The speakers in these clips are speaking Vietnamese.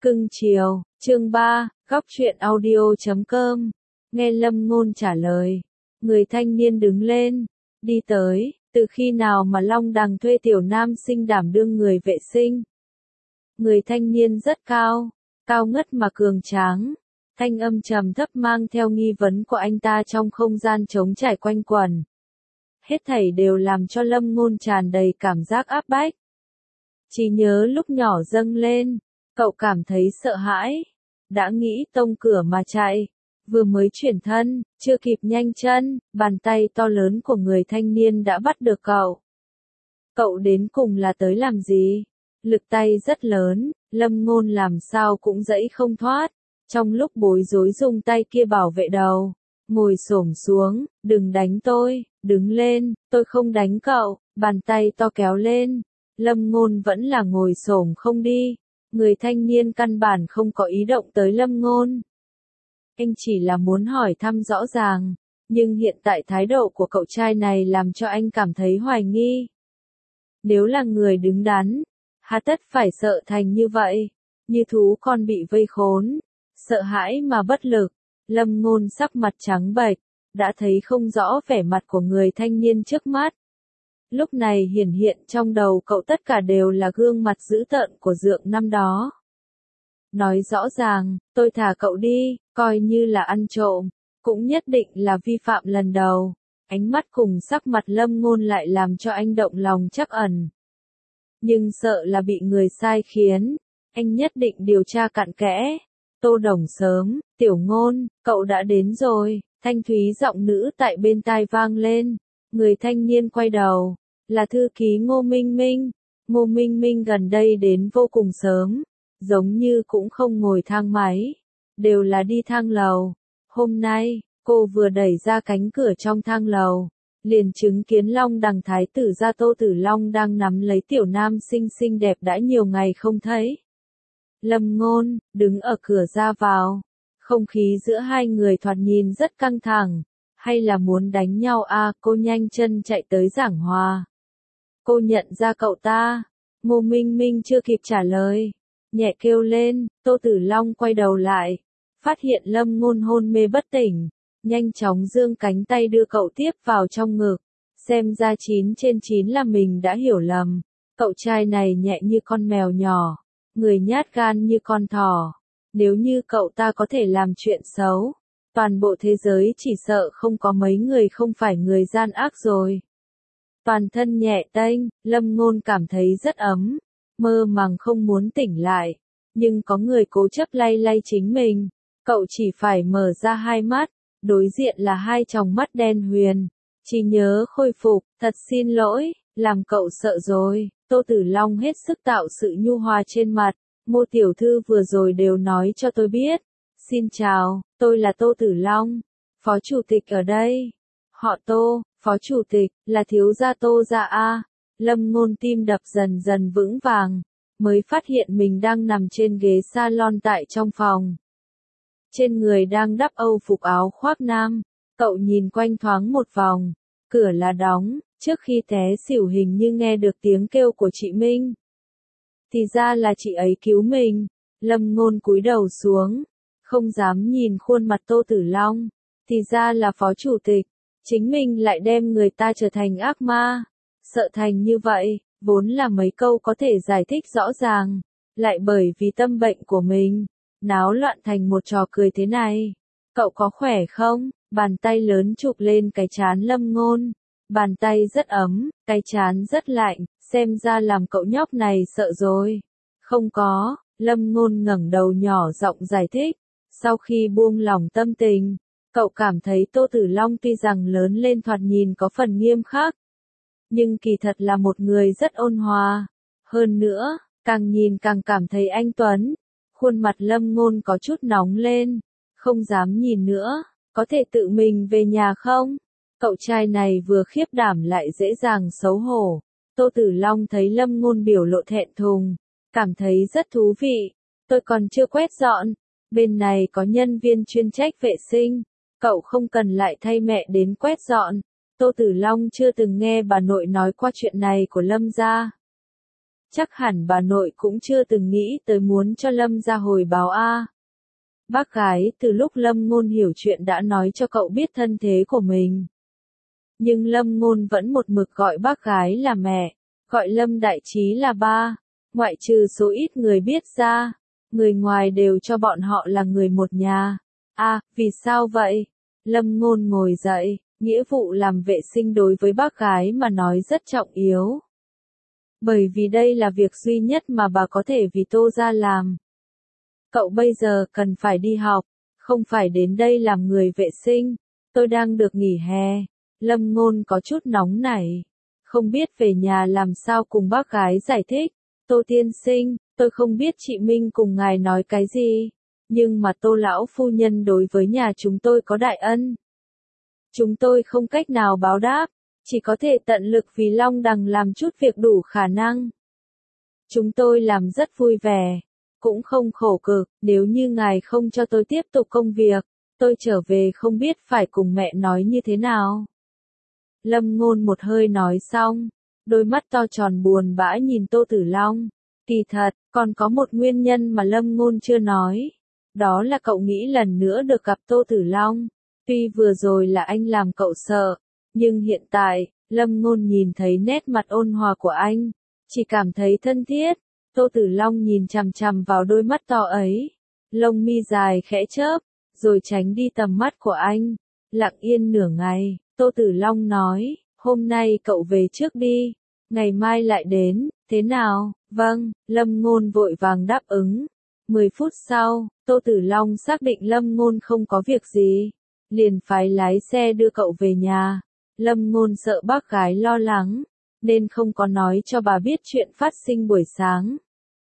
Cưng chiều, chương 3, góc truyện audio.com. Nghe Lâm Ngôn trả lời. Người thanh niên đứng lên, đi tới, từ khi nào mà Long Đằng thuê tiểu nam sinh đảm đương người vệ sinh. Người thanh niên rất cao, cao ngất mà cường tráng. Thanh âm trầm thấp mang theo nghi vấn của anh ta trong không gian trống trải quanh quẩn. Hết thảy đều làm cho Lâm Ngôn tràn đầy cảm giác áp bách. Chỉ nhớ lúc nhỏ dâng lên, cậu cảm thấy sợ hãi, đã nghĩ tông cửa mà chạy, vừa mới chuyển thân, chưa kịp nhanh chân, bàn tay to lớn của người thanh niên đã bắt được cậu. Cậu đến cùng là tới làm gì? Lực tay rất lớn, Lâm Ngôn làm sao cũng giãy không thoát, trong lúc bối rối dùng tay kia bảo vệ đầu, ngồi xổm xuống, đừng đánh tôi, đứng lên, tôi không đánh cậu, bàn tay to kéo lên, Lâm Ngôn vẫn là ngồi xổm không đi. Người thanh niên căn bản không có ý động tới Lâm Ngôn. Anh chỉ là muốn hỏi thăm rõ ràng, nhưng hiện tại thái độ của cậu trai này làm cho anh cảm thấy hoài nghi. Nếu là người đứng đắn, hà tất phải sợ thành như vậy, như thú con bị vây khốn, sợ hãi mà bất lực. Lâm Ngôn sắc mặt trắng bệch, đã thấy không rõ vẻ mặt của người thanh niên trước mắt. Lúc này hiển hiện trong đầu cậu tất cả đều là gương mặt dữ tợn của Dượng năm đó. Nói rõ ràng, tôi thả cậu đi, coi như là ăn trộm, cũng nhất định là vi phạm lần đầu. Ánh mắt cùng sắc mặt Lâm Ngôn lại làm cho anh động lòng trắc ẩn. Nhưng sợ là bị người sai khiến, anh nhất định điều tra cặn kẽ. Tô Đồng sớm, Tiểu Ngôn, cậu đã đến rồi, thanh thúy giọng nữ tại bên tai vang lên. Người thanh niên quay đầu, là thư ký Ngô Minh Minh. Ngô Minh Minh gần đây đến vô cùng sớm, giống như cũng không ngồi thang máy, đều là đi thang lầu. Hôm nay, cô vừa đẩy ra cánh cửa trong thang lầu, liền chứng kiến Long Đằng thái tử gia Tô Tử Long đang nắm lấy tiểu nam sinh xinh đẹp đã nhiều ngày không thấy. Lâm Ngôn, đứng ở cửa ra vào, không khí giữa hai người thoạt nhìn rất căng thẳng. Hay là muốn đánh nhau à? Cô nhanh chân chạy tới giảng hòa. Cô nhận ra cậu ta. Ngô Minh Minh chưa kịp trả lời, nhẹ kêu lên. Tô Tử Long quay đầu lại, phát hiện Lâm Ngôn hôn mê bất tỉnh, nhanh chóng giương cánh tay đưa cậu tiếp vào trong ngực. Xem ra 9/9 là mình đã hiểu lầm. Cậu trai này nhẹ như con mèo nhỏ, người nhát gan như con thỏ. Nếu như cậu ta có thể làm chuyện xấu, toàn bộ thế giới chỉ sợ không có mấy người không phải người gian ác rồi. Toàn thân nhẹ tênh, Lâm Ngôn cảm thấy rất ấm, mơ màng không muốn tỉnh lại, nhưng có người cố chấp lay lay chính mình. Cậu chỉ phải mở ra hai mắt, đối diện là hai tròng mắt đen huyền. Chỉ nhớ khôi phục, thật xin lỗi, làm cậu sợ rồi. Tô Tử Long hết sức tạo sự nhu hòa trên mặt. Ngô tiểu thư vừa rồi đều nói cho tôi biết. Xin chào, tôi là Tô Tử Long, phó chủ tịch ở đây. Họ Tô, phó chủ tịch, là thiếu gia Tô gia a. Lâm Ngôn tim đập dần dần vững vàng, mới phát hiện mình đang nằm trên ghế salon tại trong phòng. Trên người đang đắp âu phục áo khoác nam, cậu nhìn quanh thoáng một vòng, cửa là đóng, trước khi té xỉu hình như nghe được tiếng kêu của chị Minh. Thì ra là chị ấy cứu mình. Lâm Ngôn cúi đầu xuống, không dám nhìn khuôn mặt Tô Tử Long. Thì ra là phó chủ tịch, chính mình lại đem người ta trở thành ác ma. Sợ thành như vậy, vốn là mấy câu có thể giải thích rõ ràng, lại bởi vì tâm bệnh của mình, náo loạn thành một trò cười thế này. Cậu có khỏe không? Bàn tay lớn chụp lên cái trán Lâm Ngôn. Bàn tay rất ấm, cái trán rất lạnh, xem ra làm cậu nhóc này sợ rồi. Không có, Lâm Ngôn ngẩng đầu nhỏ giọng giải thích. Sau khi buông lỏng tâm tình, cậu cảm thấy Tô Tử Long tuy rằng lớn lên thoạt nhìn có phần nghiêm khắc, nhưng kỳ thật là một người rất ôn hòa. Hơn nữa, càng nhìn càng cảm thấy anh tuấn. Khuôn mặt Lâm Ngôn có chút nóng lên, không dám nhìn nữa. Có thể tự mình về nhà không? Cậu trai này vừa khiếp đảm lại dễ dàng xấu hổ. Tô Tử Long thấy Lâm Ngôn biểu lộ thẹn thùng, cảm thấy rất thú vị. Tôi còn chưa quét dọn, bên này có nhân viên chuyên trách vệ sinh, cậu không cần lại thay mẹ đến quét dọn. Tô Tử Long chưa từng nghe bà nội nói qua chuyện này của Lâm gia. chắc hẳn bà nội cũng chưa từng nghĩ tới muốn cho Lâm ra hồi báo a. Bác gái từ lúc Lâm Ngôn hiểu chuyện đã nói cho cậu biết thân thế của mình. Nhưng Lâm Ngôn vẫn một mực gọi bác gái là mẹ, gọi Lâm Đại Trí là ba, ngoại trừ số ít người biết ra, người ngoài đều cho bọn họ là người một nhà. Vì sao vậy? Lâm Ngôn ngồi dậy, nghĩa vụ làm vệ sinh đối với bác gái mà nói rất trọng yếu. Bởi vì đây là việc duy nhất mà bà có thể vì Tô gia làm. Cậu bây giờ cần phải đi học, không phải đến đây làm người vệ sinh, tôi đang được nghỉ hè. Lâm Ngôn có chút nóng nảy, không biết về nhà làm sao cùng bác gái giải thích. Tô tiên sinh, tôi không biết chị Minh cùng ngài nói cái gì, nhưng mà Tô lão phu nhân đối với nhà chúng tôi có đại ân. Chúng tôi không cách nào báo đáp, chỉ có thể tận lực vì Long Đằng làm chút việc đủ khả năng. Chúng tôi làm rất vui vẻ, cũng không khổ cực, nếu như ngài không cho tôi tiếp tục công việc, tôi trở về không biết phải cùng mẹ nói như thế nào. Lâm Ngôn một hơi nói xong, đôi mắt to tròn buồn bã nhìn Tô Tử Long. Kỳ thật, còn có một nguyên nhân mà Lâm Ngôn chưa nói. Đó là cậu nghĩ lần nữa được gặp Tô Tử Long. Tuy vừa rồi là anh làm cậu sợ, nhưng hiện tại, Lâm Ngôn nhìn thấy nét mặt ôn hòa của anh, chỉ cảm thấy thân thiết. Tô Tử Long nhìn chằm chằm vào đôi mắt to ấy, lông mi dài khẽ chớp, rồi tránh đi tầm mắt của anh. Lặng yên nửa ngày, Tô Tử Long nói, hôm nay cậu về trước đi, ngày mai lại đến, thế nào? Vâng, Lâm Ngôn vội vàng đáp ứng. 10 phút sau, Tô Tử Long xác định Lâm Ngôn không có việc gì, liền phái lái xe đưa cậu về nhà. Lâm Ngôn sợ bác gái lo lắng, nên không có nói cho bà biết chuyện phát sinh buổi sáng.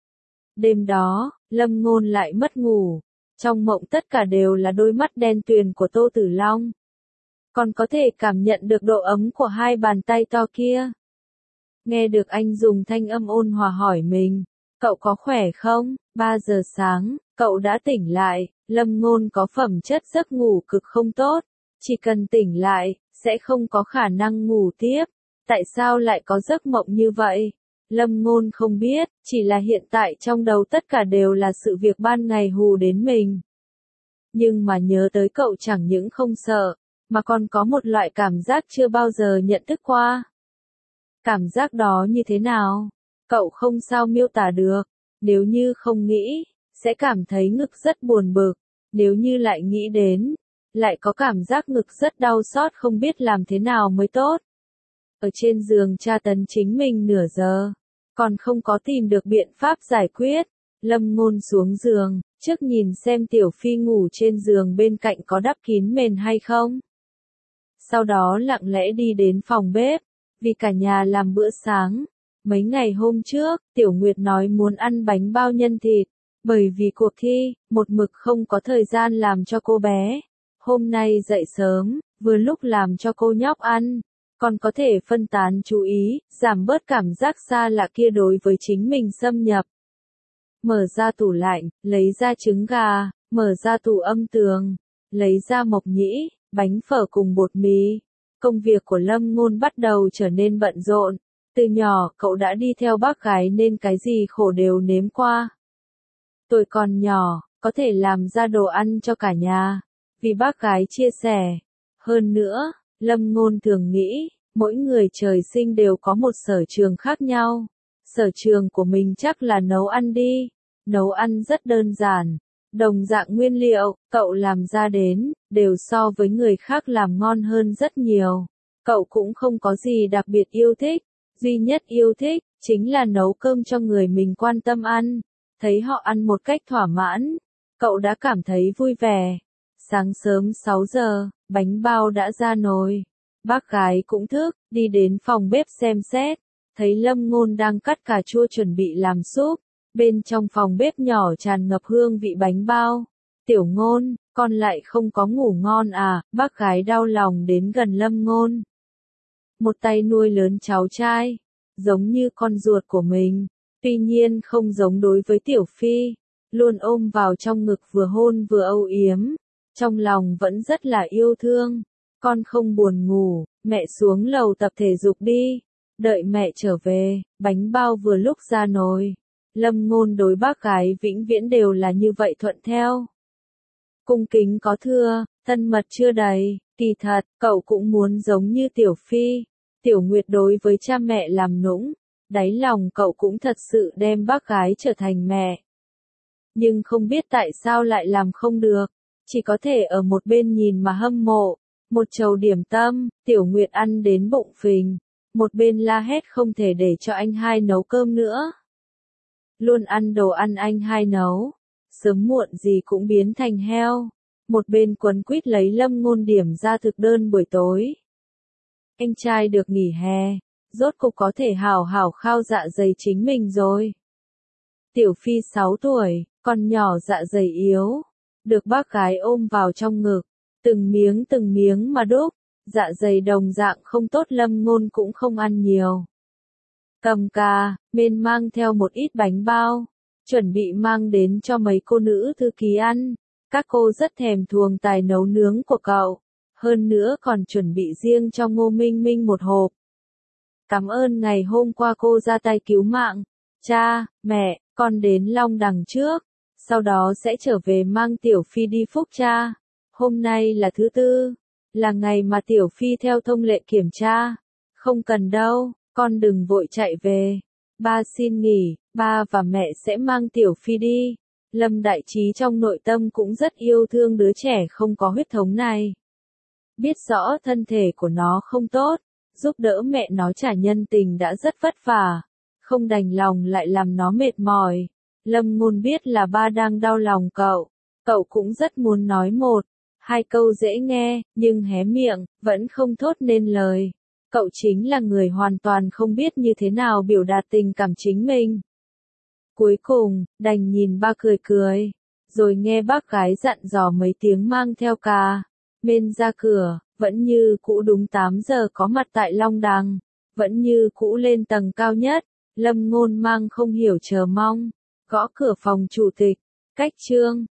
Đêm đó, Lâm Ngôn lại mất ngủ, trong mộng tất cả đều là đôi mắt đen tuyền của Tô Tử Long. Còn có thể cảm nhận được độ ấm của hai bàn tay to kia. Nghe được anh dùng thanh âm ôn hòa hỏi mình, cậu có khỏe không? 3 giờ sáng, cậu đã tỉnh lại. Lâm Ngôn có phẩm chất giấc ngủ cực không tốt, chỉ cần tỉnh lại, sẽ không có khả năng ngủ tiếp. Tại sao lại có giấc mộng như vậy? Lâm Ngôn không biết, chỉ là hiện tại trong đầu tất cả đều là sự việc ban ngày hù đến mình. Nhưng mà nhớ tới cậu chẳng những không sợ, mà còn có một loại cảm giác chưa bao giờ nhận thức qua. Cảm giác đó như thế nào? Cậu không sao miêu tả được. Nếu như không nghĩ, sẽ cảm thấy ngực rất buồn bực. Nếu như lại nghĩ đến, lại có cảm giác ngực rất đau xót không biết làm thế nào mới tốt. Ở trên giường tra tấn chính mình nửa giờ, còn không có tìm được biện pháp giải quyết. Lâm Ngôn xuống giường, trước nhìn xem Tiểu Phi ngủ trên giường bên cạnh có đắp kín mền hay không. Sau đó lặng lẽ đi đến phòng bếp, vì cả nhà làm bữa sáng. Mấy ngày hôm trước, Tiểu Nguyệt nói muốn ăn bánh bao nhân thịt, bởi vì cuộc thi, một mực không có thời gian làm cho cô bé. Hôm nay dậy sớm, vừa lúc làm cho cô nhóc ăn, còn có thể phân tán chú ý, giảm bớt cảm giác xa lạ kia đối với chính mình xâm nhập. Mở ra tủ lạnh, lấy ra trứng gà, mở ra tủ âm tường, lấy ra mộc nhĩ, bánh phở cùng bột mì. Công việc của Lâm Ngôn bắt đầu trở nên bận rộn. Từ nhỏ, cậu đã đi theo bác gái nên cái gì khổ đều nếm qua. Tuổi còn nhỏ, có thể làm ra đồ ăn cho cả nhà, vì bác gái chia sẻ. Hơn nữa, Lâm Ngôn thường nghĩ, mỗi người trời sinh đều có một sở trường khác nhau. Sở trường của mình chắc là nấu ăn đi. Nấu ăn rất đơn giản. Đồng dạng nguyên liệu, cậu làm ra đến, đều so với người khác làm ngon hơn rất nhiều. Cậu cũng không có gì đặc biệt yêu thích. Duy nhất yêu thích, chính là nấu cơm cho người mình quan tâm ăn. Thấy họ ăn một cách thỏa mãn, cậu đã cảm thấy vui vẻ. Sáng sớm 6 giờ, bánh bao đã ra nồi. Bác gái cũng thức, đi đến phòng bếp xem xét. Thấy Lâm Ngôn đang cắt cà chua chuẩn bị làm súp. Bên trong phòng bếp nhỏ tràn ngập hương vị bánh bao. Tiểu Ngôn, con lại không có ngủ ngon à? Bác gái đau lòng đến gần Lâm Ngôn. Một tay nuôi lớn cháu trai, giống như con ruột của mình, tuy nhiên không giống đối với Tiểu Phi, luôn ôm vào trong ngực vừa hôn vừa âu yếm, trong lòng vẫn rất là yêu thương. Con không buồn ngủ, mẹ xuống lầu tập thể dục đi. Đợi mẹ trở về, bánh bao vừa lúc ra nồi. Lâm Ngôn đối bác gái vĩnh viễn đều là như vậy thuận theo. Cung kính có thưa, thân mật chưa đầy, kỳ thật, cậu cũng muốn giống như Tiểu Phi. Tiểu Nguyệt đối với cha mẹ làm nũng, đáy lòng cậu cũng thật sự đem bác gái trở thành mẹ. Nhưng không biết tại sao lại làm không được, chỉ có thể ở một bên nhìn mà hâm mộ. Một chầu điểm tâm, Tiểu Nguyệt ăn đến bụng phình, một bên la hét không thể để cho anh hai nấu cơm nữa. Luôn ăn đồ ăn anh hai nấu, sớm muộn gì cũng biến thành heo. Một bên quấn quýt lấy Lâm Ngôn điểm ra thực đơn buổi tối. Anh trai được nghỉ hè, rốt cục có thể hào hào khao dạ dày chính mình rồi. Tiểu Phi 6 tuổi, còn nhỏ dạ dày yếu, được bác gái ôm vào trong ngực, từng miếng mà đúc, dạ dày đồng dạng không tốt. Lâm Ngôn cũng không ăn nhiều. Cầm cà, bên mang theo một ít bánh bao, chuẩn bị mang đến cho mấy cô nữ thư ký ăn. Các cô rất thèm thuồng tài nấu nướng của cậu, hơn nữa còn chuẩn bị riêng cho Ngô Minh Minh một hộp. Cảm ơn ngày hôm qua cô ra tay cứu mạng. Cha, mẹ, con đến Long Đằng trước, sau đó sẽ trở về mang Tiểu Phi đi Phúc Tra. Hôm nay là thứ tư, là ngày mà Tiểu Phi theo thông lệ kiểm tra. Không cần đâu, con đừng vội chạy về. Ba xin nghỉ, ba và mẹ sẽ mang Tiểu Phi đi. Lâm Đại Trí trong nội tâm cũng rất yêu thương đứa trẻ không có huyết thống này. Biết rõ thân thể của nó không tốt, giúp đỡ mẹ nó trả nhân tình đã rất vất vả, không đành lòng lại làm nó mệt mỏi. Lâm Ngôn biết là ba đang đau lòng cậu cũng rất muốn nói một, hai câu dễ nghe, nhưng hé miệng, vẫn không thốt nên lời. Cậu chính là người hoàn toàn không biết như thế nào biểu đạt tình cảm chính mình. Cuối cùng, đành nhìn ba cười cười, rồi nghe bác gái dặn dò mấy tiếng mang theo cà mên ra cửa, vẫn như cũ đúng 8 giờ có mặt tại Long Đằng, vẫn như cũ lên tầng cao nhất. Lâm Ngôn mang không hiểu chờ mong, gõ cửa phòng chủ tịch, cách Trương.